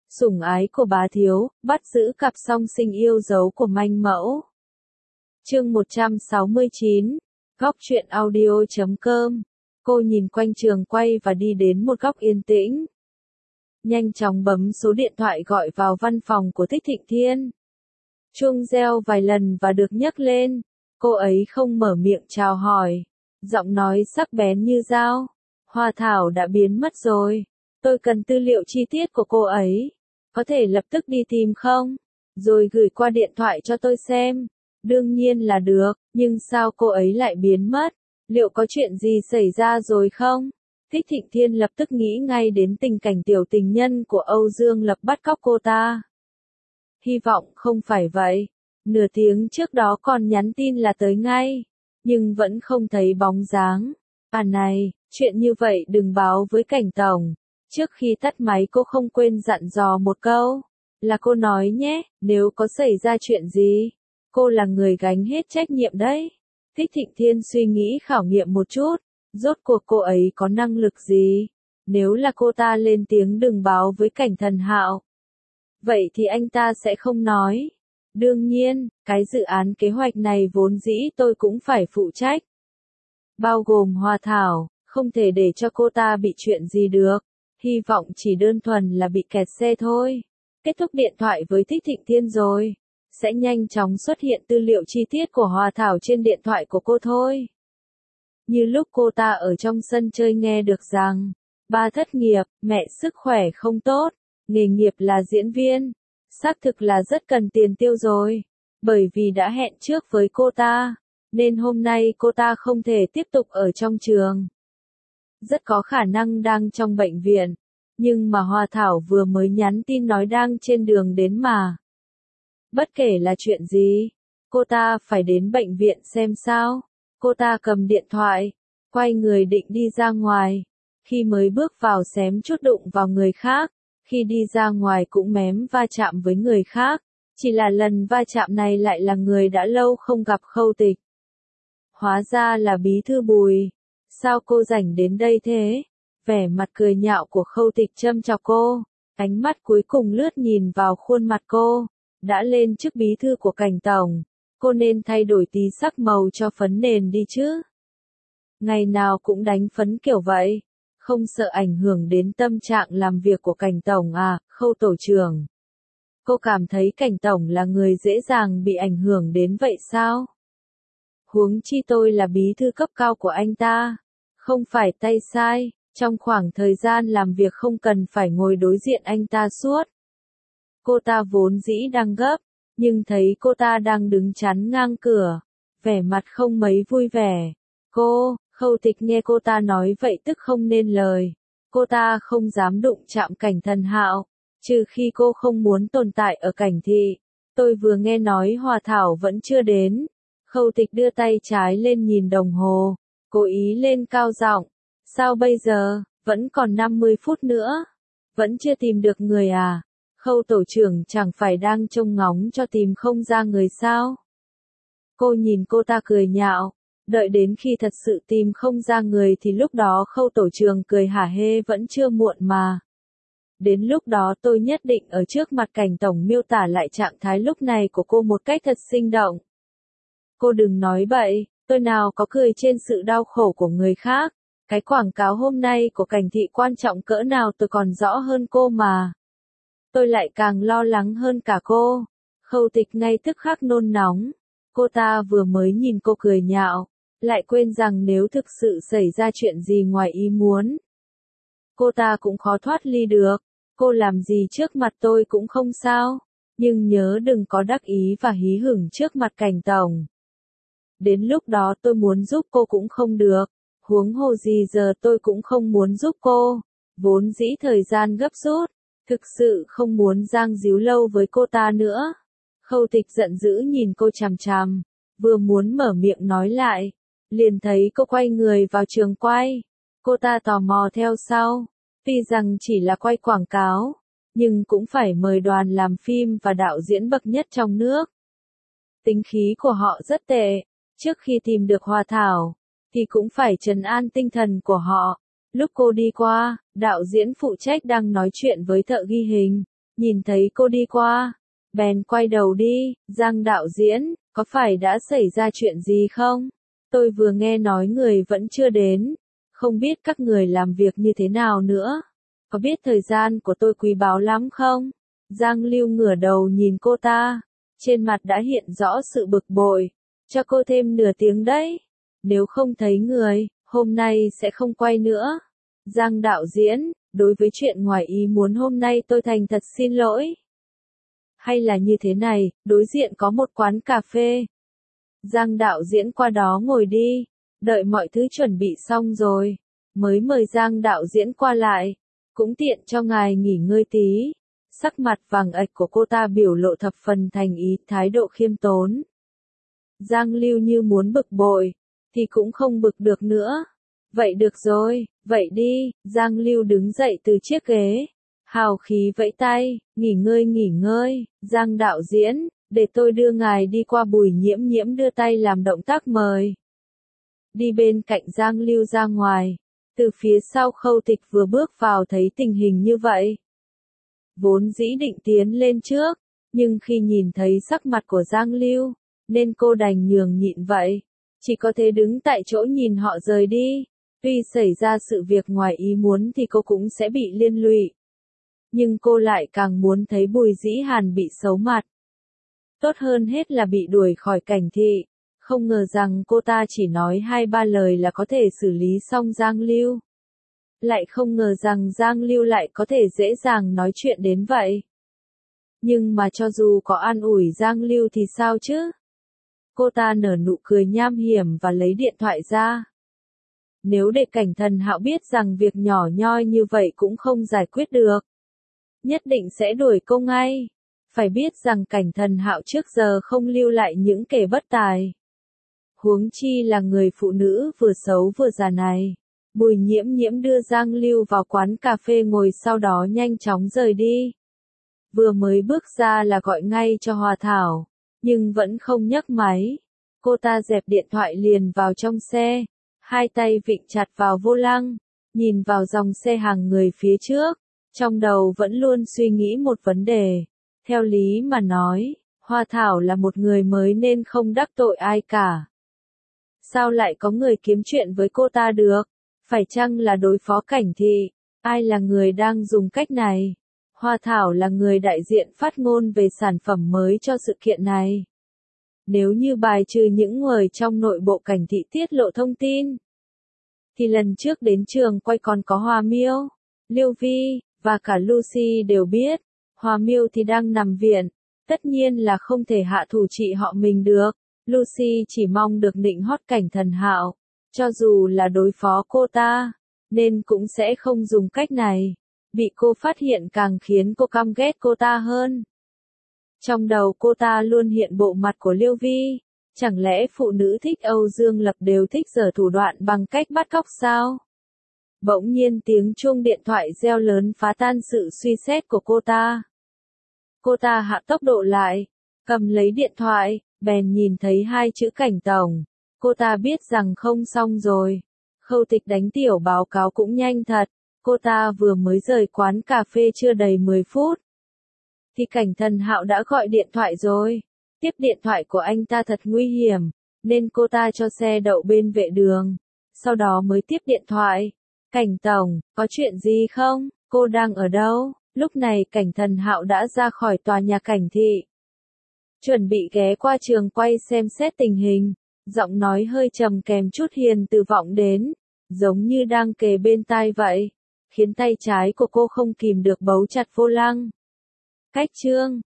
Sủng ái của bá thiếu, bắt giữ cặp song sinh yêu dấu của manh mẫu. Chương 169, góc truyện audio.com. Cô nhìn quanh trường quay và đi đến một góc yên tĩnh. Nhanh chóng bấm số điện thoại gọi vào văn phòng của Thích Thịnh Thiên. Chuông reo vài lần và được nhấc lên. Cô ấy không mở miệng chào hỏi. Giọng nói sắc bén như dao. Hoa Thảo đã biến mất rồi. Tôi cần tư liệu chi tiết của cô ấy. Có thể lập tức đi tìm không? Rồi gửi qua điện thoại cho tôi xem. Đương nhiên là được, nhưng sao cô ấy lại biến mất? Liệu có chuyện gì xảy ra rồi không? Thích Thịnh Thiên lập tức nghĩ ngay đến tình cảnh tiểu tình nhân của Âu Dương Lập bắt cóc cô ta. Hy vọng không phải vậy. Nửa tiếng trước đó còn nhắn tin là tới ngay, nhưng vẫn không thấy bóng dáng. À này, chuyện như vậy đừng báo với Cảnh Tổng. Trước khi tắt máy cô không quên dặn dò một câu. Là cô nói nhé, nếu có xảy ra chuyện gì, cô là người gánh hết trách nhiệm đấy. Thích Thịnh Thiên suy nghĩ khảo nghiệm một chút. Rốt cuộc cô ấy có năng lực gì? Nếu là cô ta lên tiếng đừng báo với Cảnh Thần Hạo, vậy thì anh ta sẽ không nói. Đương nhiên, cái dự án kế hoạch này vốn dĩ tôi cũng phải phụ trách. Bao gồm Hoa Thảo, không thể để cho cô ta bị chuyện gì được. Hy vọng chỉ đơn thuần là bị kẹt xe thôi. Kết thúc điện thoại với Thích Thịnh Thiên rồi. Sẽ nhanh chóng xuất hiện tư liệu chi tiết của Hoa Thảo trên điện thoại của cô thôi. Như lúc cô ta ở trong sân chơi nghe được rằng, ba thất nghiệp, mẹ sức khỏe không tốt, nghề nghiệp là diễn viên. Xác thực là rất cần tiền tiêu rồi. Bởi vì đã hẹn trước với cô ta, nên hôm nay cô ta không thể tiếp tục ở trong trường. Rất có khả năng đang trong bệnh viện. Nhưng mà Hoa Thảo vừa mới nhắn tin nói đang trên đường đến mà. Bất kể là chuyện gì, cô ta phải đến bệnh viện xem sao. Cô ta cầm điện thoại, quay người định đi ra ngoài. Khi mới bước vào xém chút đụng vào người khác. Khi đi ra ngoài cũng mém va chạm với người khác. Chỉ là lần va chạm này lại là người đã lâu không gặp Khâu Tịch. Hóa ra là bí thư Bùi. Sao cô rảnh đến đây thế? Vẻ mặt cười nhạo của Khâu Tịch châm chọc cô. Ánh mắt cuối cùng lướt nhìn vào khuôn mặt cô. Đã lên chức bí thư của Cảnh Tổng. Cô nên thay đổi tí sắc màu cho phấn nền đi chứ. Ngày nào cũng đánh phấn kiểu vậy. Không sợ ảnh hưởng đến tâm trạng làm việc của Cảnh Tổng à, Khâu tổ trưởng. Cô cảm thấy Cảnh Tổng là người dễ dàng bị ảnh hưởng đến vậy sao? Huống chi tôi là bí thư cấp cao của anh ta. Không phải tay sai, trong khoảng thời gian làm việc không cần phải ngồi đối diện anh ta suốt. Cô ta vốn dĩ đang gấp, nhưng thấy cô ta đang đứng chắn ngang cửa, vẻ mặt không mấy vui vẻ. Khâu Tịch nghe cô ta nói vậy tức không nên lời. Cô ta không dám đụng chạm Cảnh Thần Hạo, trừ khi cô không muốn tồn tại ở Cảnh thị. Tôi vừa nghe nói Hoa Thảo vẫn chưa đến. Khâu Tịch đưa tay trái lên nhìn đồng hồ, cố ý lên cao giọng. Sao bây giờ, vẫn còn 50 phút nữa? Vẫn chưa tìm được người à? Khâu tổ trưởng chẳng phải đang trông ngóng cho tìm không ra người sao? Cô nhìn cô ta cười nhạo. Đợi đến khi thật sự tìm không ra người thì lúc đó Khâu tổ trưởng cười hả hê vẫn chưa muộn mà. Đến lúc đó tôi nhất định ở trước mặt Cảnh Tổng miêu tả lại trạng thái lúc này của cô một cách thật sinh động. Cô đừng nói bậy, tôi nào có cười trên sự đau khổ của người khác. Cái quảng cáo hôm nay của Cảnh thị quan trọng cỡ nào tôi còn rõ hơn cô mà. Tôi lại càng lo lắng hơn cả cô. Khâu Tịch ngay tức khắc nôn nóng. Cô ta vừa mới nhìn cô cười nhạo, lại quên rằng nếu thực sự xảy ra chuyện gì ngoài ý muốn, cô ta cũng khó thoát ly được. Cô làm gì trước mặt tôi cũng không sao, nhưng nhớ đừng có đắc ý và hí hửng trước mặt Cảnh Tổng. Đến lúc đó tôi muốn giúp cô cũng không được, huống hồ gì giờ tôi cũng không muốn giúp cô. Vốn dĩ thời gian gấp rút, thực sự không muốn giang díu lâu với cô ta nữa. Khâu Tịch giận dữ nhìn cô chằm chằm, vừa muốn mở miệng nói lại, liền thấy cô quay người vào trường quay. Cô ta tò mò theo sau, tuy rằng chỉ là quay quảng cáo, nhưng cũng phải mời đoàn làm phim và đạo diễn bậc nhất trong nước. Tính khí của họ rất tệ, trước khi tìm được Hoa Thảo, thì cũng phải trấn an tinh thần của họ. Lúc cô đi qua, đạo diễn phụ trách đang nói chuyện với thợ ghi hình, Nhìn thấy cô đi qua, bèn quay đầu đi, Giang đạo diễn, có phải đã xảy ra chuyện gì không? Tôi vừa nghe nói người vẫn chưa đến, không biết các người làm việc như thế nào nữa. Có biết thời gian của tôi quý báu lắm không? Giang Lưu ngửa đầu nhìn cô ta, trên mặt đã hiện rõ sự bực bội. Cho cô thêm nửa tiếng đấy. Nếu không thấy người, hôm nay sẽ không quay nữa. Giang đạo diễn, đối với chuyện ngoài ý muốn hôm nay tôi thành thật xin lỗi. Hay là như thế này, đối diện có một quán cà phê. Giang đạo diễn qua đó ngồi đi, đợi mọi thứ chuẩn bị xong rồi, mới mời Giang đạo diễn qua lại, cũng tiện cho ngài nghỉ ngơi tí. Sắc mặt vàng ạch của cô ta biểu lộ thập phần thành ý, thái độ khiêm tốn. Giang Lưu như muốn bực bội, thì cũng không bực được nữa. Vậy được rồi, vậy đi, Giang Lưu đứng dậy từ chiếc ghế, hào khí vẫy tay, nghỉ ngơi, Giang đạo diễn, để tôi đưa ngài đi qua. Bùi Nhiễm Nhiễm đưa tay làm động tác mời. Đi bên cạnh Giang Lưu ra ngoài, từ phía sau Khâu Tịch vừa bước vào thấy tình hình như vậy. Vốn dĩ định tiến lên trước, nhưng khi nhìn thấy sắc mặt của Giang Lưu, nên cô đành nhường nhịn vậy. Chỉ có thể đứng tại chỗ nhìn họ rời đi. Tuy xảy ra sự việc ngoài ý muốn thì cô cũng sẽ bị liên lụy. Nhưng cô lại càng muốn thấy Bùi Dĩ Hàn bị xấu mặt. Tốt hơn hết là bị đuổi khỏi Cảnh Thị. Không ngờ rằng cô ta chỉ nói 2-3 lời là có thể xử lý xong Giang Lưu. Lại không ngờ rằng Giang Lưu lại có thể dễ dàng nói chuyện đến vậy. Nhưng mà cho dù có an ủi Giang Lưu thì sao chứ? Cô ta nở nụ cười nham hiểm và lấy điện thoại ra. Nếu để Cảnh Thần Hạo biết rằng việc nhỏ nhoi như vậy cũng không giải quyết được, nhất định sẽ đuổi cô ngay. Phải biết rằng Cảnh Thần Hạo trước giờ không lưu lại những kẻ bất tài. Huống chi là người phụ nữ vừa xấu vừa già này. Bùi Nhiễm Nhiễm đưa Giang Lưu vào quán cà phê ngồi, sau đó nhanh chóng rời đi. Vừa mới bước ra là gọi ngay cho Hòa Thảo, nhưng vẫn không nhấc máy. Cô ta dẹp điện thoại liền vào trong xe, hai tay vịn chặt vào vô lăng, nhìn vào dòng xe hàng người phía trước, trong đầu vẫn luôn suy nghĩ một vấn đề. Theo lý mà nói, Hòa Thảo là một người mới nên không đắc tội ai cả. Sao lại có người kiếm chuyện với cô ta được? Phải chăng là đối phó Cảnh Thị? Ai là người đang dùng cách này? Hòa Thảo là người đại diện phát ngôn về sản phẩm mới cho sự kiện này. Nếu như bài trừ những người trong nội bộ Cảnh Thị tiết lộ thông tin, thì lần trước đến trường quay còn có Hòa Miêu, Liêu Vi, và cả Lucy đều biết. Hòa Miêu thì đang nằm viện, tất nhiên là không thể hạ thủ trị họ mình được. Lucy chỉ mong được nịnh hót Cảnh Thần Hạo, cho dù là đối phó cô ta, nên cũng sẽ không dùng cách này. Bị cô phát hiện càng khiến cô căm ghét cô ta hơn. Trong đầu cô ta luôn hiện bộ mặt của Liêu Vi. Chẳng lẽ phụ nữ thích Âu Dương Lập đều thích giở thủ đoạn bằng cách bắt cóc sao? Bỗng nhiên tiếng chuông điện thoại reo lớn phá tan sự suy xét của cô ta. Cô ta hạ tốc độ lại, cầm lấy điện thoại, bèn nhìn thấy hai chữ Cảnh tổng. Cô ta biết rằng không xong rồi. Khâu Tịch đánh tiểu báo cáo cũng nhanh thật. Cô ta vừa mới rời quán cà phê chưa đầy 10 phút. Thì Cảnh Thần Hạo đã gọi điện thoại rồi. Tiếp điện thoại của anh ta thật nguy hiểm, nên cô ta cho xe đậu bên vệ đường. Sau đó mới tiếp điện thoại. Cảnh tổng, có chuyện gì không? Cô đang ở đâu? Lúc này Cảnh Thần Hạo đã ra khỏi tòa nhà Cảnh Thị. Chuẩn bị ghé qua trường quay xem xét tình hình. Giọng nói hơi trầm kèm chút hiền từ vọng đến, giống như đang kề bên tai vậy, khiến tay trái của cô không kìm được bấu chặt vô lăng. Cách chương